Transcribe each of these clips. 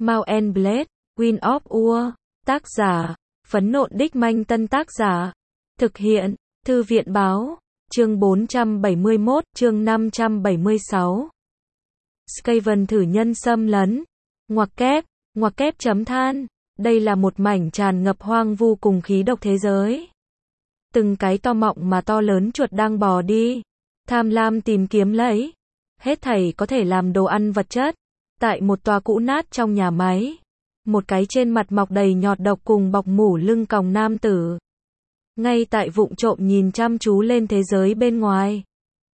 Mount and Blade, Wind of War. Tác giả, Phấn Nộn Đích Manh. Tân tác giả, thực hiện, Thư viện Báo. Chương 471, chương 576. Skaven thử nhân xâm lấn. Ngoặc kép chấm than. Đây là một mảnh tràn ngập hoang vu cùng khí độc thế giới. Từng cái to mọng mà to lớn chuột đang bò đi, tham lam tìm kiếm lấy hết thảy có thể làm đồ ăn vật chất. Tại một tòa cũ nát trong nhà máy, một cái trên mặt mọc đầy nhọt độc cùng bọc mủ lưng còng nam tử, ngay tại vụng trộm nhìn chăm chú lên thế giới bên ngoài.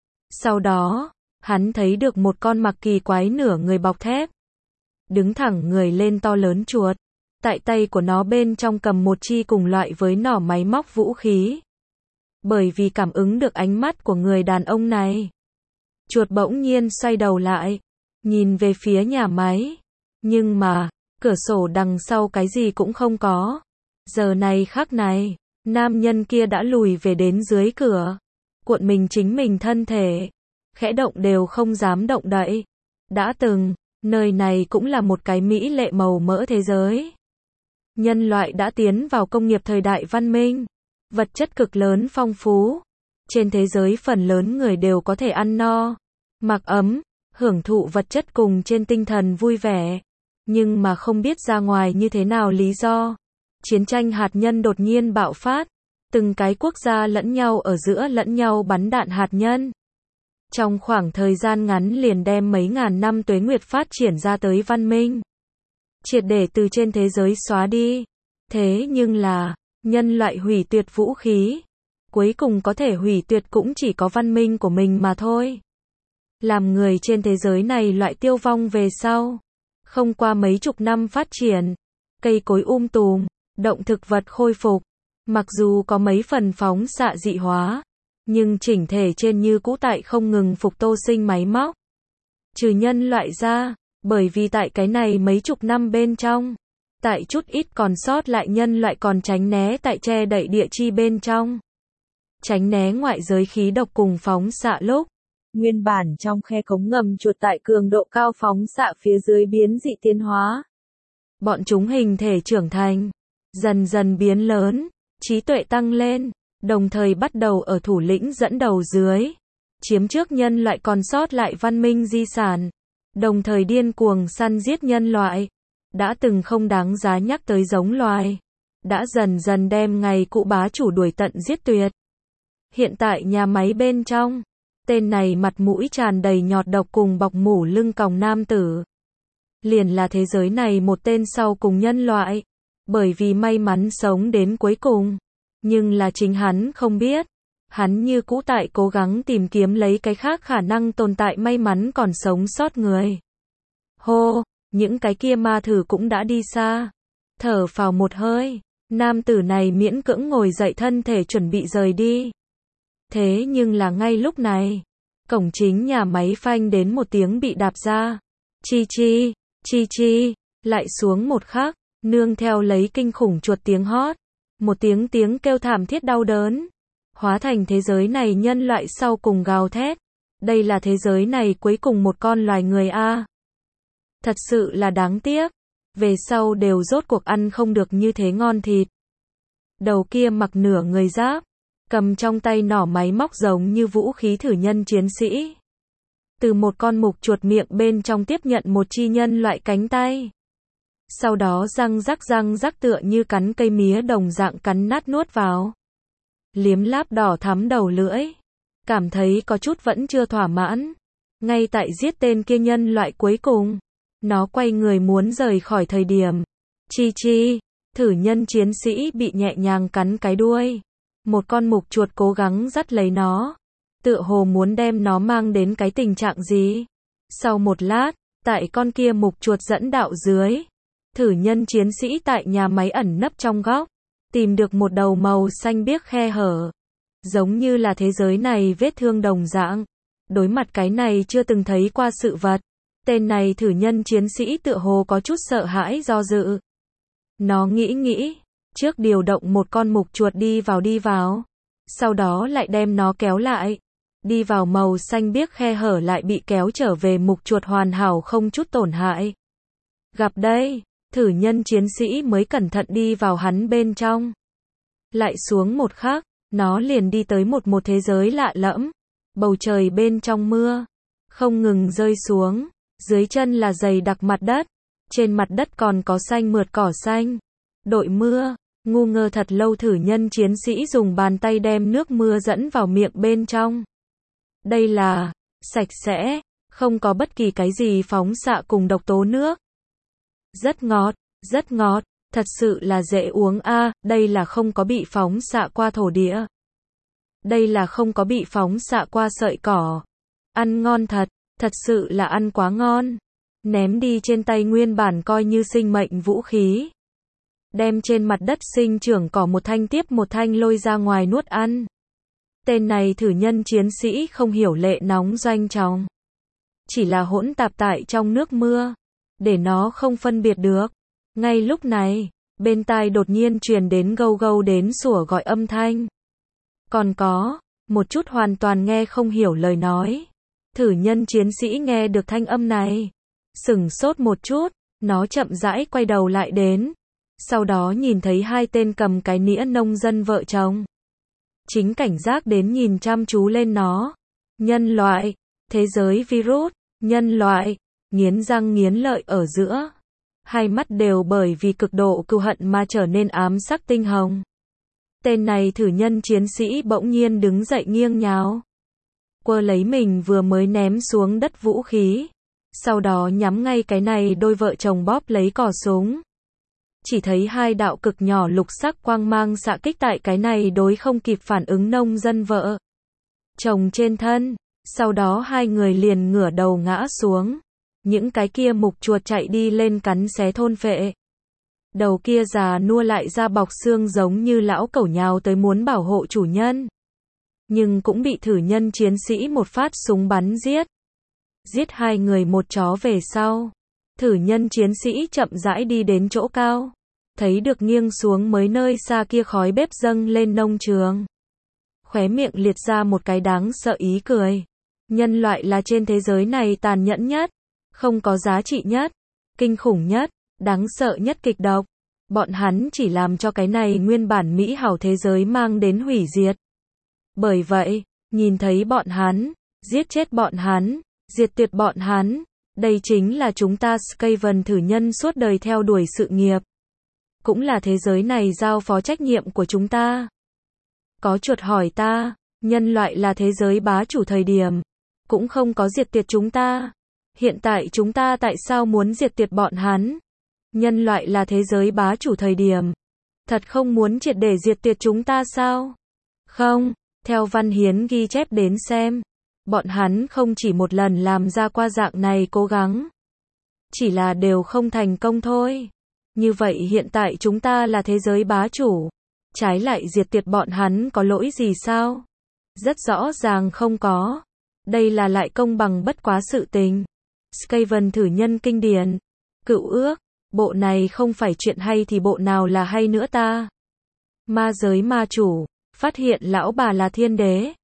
Sau đó, hắn thấy được một con mặc kỳ quái nửa người bọc thép, đứng thẳng người lên to lớn chuột. Tại tay của nó bên trong cầm một chi cùng loại với nỏ máy móc vũ khí. Bởi vì cảm ứng được ánh mắt của người đàn ông này, chuột bỗng nhiên xoay đầu lại, nhìn về phía nhà máy. Nhưng mà, cửa sổ đằng sau cái gì cũng không có. Giờ này khắc này, nam nhân kia đã lùi về đến dưới cửa, cuộn mình chính mình thân thể, khẽ động đều không dám động đậy. Đã từng, nơi này cũng là một cái mỹ lệ màu mỡ thế giới. Nhân loại đã tiến vào công nghiệp thời đại văn minh, vật chất cực lớn phong phú. Trên thế giới phần lớn người đều có thể ăn no, mặc ấm, hưởng thụ vật chất cùng trên tinh thần vui vẻ. Nhưng mà không biết ra ngoài như thế nào lý do, chiến tranh hạt nhân đột nhiên bạo phát. Từng cái quốc gia lẫn nhau ở giữa lẫn nhau bắn đạn hạt nhân. Trong khoảng thời gian ngắn liền đem mấy ngàn năm tuế nguyệt phát triển ra tới văn minh triệt để từ trên thế giới xóa đi. Thế nhưng là, nhân loại hủy tuyệt vũ khí, cuối cùng có thể hủy tuyệt cũng chỉ có văn minh của mình mà thôi. Làm người trên thế giới này loại tiêu vong về sau, không qua mấy chục năm phát triển, cây cối tùm, động thực vật khôi phục, mặc dù có mấy phần phóng xạ dị hóa, nhưng chỉnh thể trên như cũ tại không ngừng phục tô sinh máy móc. Trừ nhân loại ra, bởi vì tại cái này mấy chục năm bên trong, tại chút ít còn sót lại nhân loại còn tránh né tại che đậy địa chi bên trong. Tránh né ngoại giới khí độc cùng phóng xạ lúc. Nguyên bản trong khe cống ngầm chuột tại cường độ cao phóng xạ phía dưới biến dị tiến hóa. Bọn chúng hình thể trưởng thành, dần dần biến lớn, trí tuệ tăng lên, đồng thời bắt đầu ở thủ lĩnh dẫn đầu dưới, chiếm trước nhân loại còn sót lại văn minh di sản. Đồng thời điên cuồng săn giết nhân loại, đã từng không đáng giá nhắc tới giống loài, đã dần dần đem ngày cũ bá chủ đuổi tận giết tuyệt. Hiện tại nhà máy bên trong, tên này mặt mũi tràn đầy nhọt độc cùng bọc mủ lưng còng nam tử, liền là thế giới này một tên sau cùng nhân loại, bởi vì may mắn sống đến cuối cùng. Nhưng là chính hắn không biết, hắn như cũ tại cố gắng tìm kiếm lấy cái khác khả năng tồn tại may mắn còn sống sót người. Hô, những cái kia ma thử cũng đã đi xa. Thở phào một hơi, nam tử này miễn cưỡng ngồi dậy thân thể chuẩn bị rời đi. Thế nhưng là ngay lúc này, cổng chính nhà máy phanh đến một tiếng bị đạp ra. Chi chi, lại xuống một khắc, nương theo lấy kinh khủng chuột tiếng hót. Một tiếng kêu thảm thiết đau đớn, hóa thành thế giới này nhân loại sau cùng gào thét. Đây là thế giới này cuối cùng một con loài người a. Thật sự là đáng tiếc, về sau đều rốt cuộc ăn không được như thế ngon thịt. Đầu kia mặc nửa người giáp, cầm trong tay nỏ máy móc giống như vũ khí thử nhân chiến sĩ. Từ một con mục chuột miệng bên trong tiếp nhận một chi nhân loại cánh tay. Sau đó răng rắc tựa như cắn cây mía đồng dạng cắn nát nuốt vào. Liếm láp đỏ thắm đầu lưỡi, cảm thấy có chút vẫn chưa thỏa mãn. Ngay tại giết tên kia nhân loại cuối cùng, nó quay người muốn rời khỏi thời điểm. Chi, thử nhân chiến sĩ bị nhẹ nhàng cắn cái đuôi. Một con mục chuột cố gắng dắt lấy nó, tựa hồ muốn đem nó mang đến cái tình trạng gì. Sau một lát, tại con kia mục chuột dẫn đạo dưới, thử nhân chiến sĩ tại nhà máy ẩn nấp trong góc, tìm được một đầu màu xanh biếc khe hở, giống như là thế giới này vết thương đồng dạng. Đối mặt cái này chưa từng thấy qua sự vật, tên này thử nhân chiến sĩ tựa hồ có chút sợ hãi do dự. Nó nghĩ, trước điều động một con mục chuột đi vào, sau đó lại đem nó kéo lại. Đi vào màu xanh biếc khe hở lại bị kéo trở về, mục chuột hoàn hảo không chút tổn hại. Gặp đây, thử nhân chiến sĩ mới cẩn thận đi vào hắn bên trong. Lại xuống một khắc, nó liền đi tới một thế giới lạ lẫm. Bầu trời bên trong mưa, không ngừng rơi xuống. Dưới chân là dày đặc mặt đất. Trên mặt đất còn có xanh mượt cỏ xanh. Đội mưa, ngu ngơ thật lâu thử nhân chiến sĩ dùng bàn tay đem nước mưa dẫn vào miệng bên trong. Đây là sạch sẽ, không có bất kỳ cái gì phóng xạ cùng độc tố nước. Rất ngọt, thật sự là dễ uống a, đây là không có bị phóng xạ qua thổ địa. Đây là không có bị phóng xạ qua sợi cỏ. Ăn ngon thật, thật sự là ăn quá ngon. Ném đi trên tay nguyên bản coi như sinh mệnh vũ khí. Đem trên mặt đất sinh trưởng cỏ một thanh tiếp một thanh lôi ra ngoài nuốt ăn. Tên này thử nhân chiến sĩ không hiểu lệ nóng doanh trọng. Chỉ là hỗn tạp tại trong nước mưa. Để nó không phân biệt được. Ngay lúc này, bên tai đột nhiên truyền đến gâu gâu đến sủa gọi âm thanh. Còn có, một chút hoàn toàn nghe không hiểu lời nói. Thử nhân chiến sĩ nghe được thanh âm này. Sửng sốt một chút, nó chậm rãi quay đầu lại đến. Sau đó nhìn thấy hai tên cầm cái nĩa nông dân vợ chồng. Chính cảnh giác đến nhìn chăm chú lên nó. Nhân loại, thế giới virus, nhân loại, nghiến răng nghiến lợi ở giữa. Hai mắt đều bởi vì cực độ cừu hận mà trở nên ám sắc tinh hồng. Tên này thử nhân chiến sĩ bỗng nhiên đứng dậy nghiêng nháo. Quơ lấy mình vừa mới ném xuống đất vũ khí. Sau đó nhắm ngay cái này đôi vợ chồng bóp lấy cò súng. Chỉ thấy hai đạo cực nhỏ lục sắc quang mang xạ kích tại cái này đối không kịp phản ứng nông dân vợ chồng trên thân. Sau đó hai người liền ngửa đầu ngã xuống. Những cái kia mục chuột chạy đi lên cắn xé thôn phệ. Đầu kia già nua lại ra bọc xương giống như lão cẩu nhào tới muốn bảo hộ chủ nhân. Nhưng cũng bị thử nhân chiến sĩ một phát súng bắn giết. Giết hai người một chó về sau. Thử nhân chiến sĩ chậm rãi đi đến chỗ cao. Thấy được nghiêng xuống mới nơi xa kia khói bếp dâng lên nông trường. Khóe miệng liệt ra một cái đáng sợ ý cười. Nhân loại là trên thế giới này tàn nhẫn nhất. Không có giá trị nhất. Kinh khủng nhất. Đáng sợ nhất kịch độc. Bọn hắn chỉ làm cho cái này nguyên bản mỹ hảo thế giới mang đến hủy diệt. Bởi vậy, nhìn thấy bọn hắn, giết chết bọn hắn, diệt tuyệt bọn hắn, đây chính là chúng ta Skaven thử nhân suốt đời theo đuổi sự nghiệp. Cũng là thế giới này giao phó trách nhiệm của chúng ta. Có chuột hỏi ta, nhân loại là thế giới bá chủ thời điểm, cũng không có diệt tuyệt chúng ta. Hiện tại chúng ta tại sao muốn diệt tuyệt bọn hắn? Nhân loại là thế giới bá chủ thời điểm, thật không muốn triệt để diệt tuyệt chúng ta sao? Không, theo văn hiến ghi chép đến xem, bọn hắn không chỉ một lần làm ra qua dạng này cố gắng, chỉ là đều không thành công thôi. Như vậy hiện tại chúng ta là thế giới bá chủ, trái lại diệt tuyệt bọn hắn có lỗi gì sao? Rất rõ ràng không có. Đây là lại công bằng bất quá sự tình. Skaven thử nhân kinh điển, cựu ước, bộ này không phải chuyện hay thì bộ nào là hay nữa ta? Ma giới ma chủ, phát hiện lão bà là thiên đế,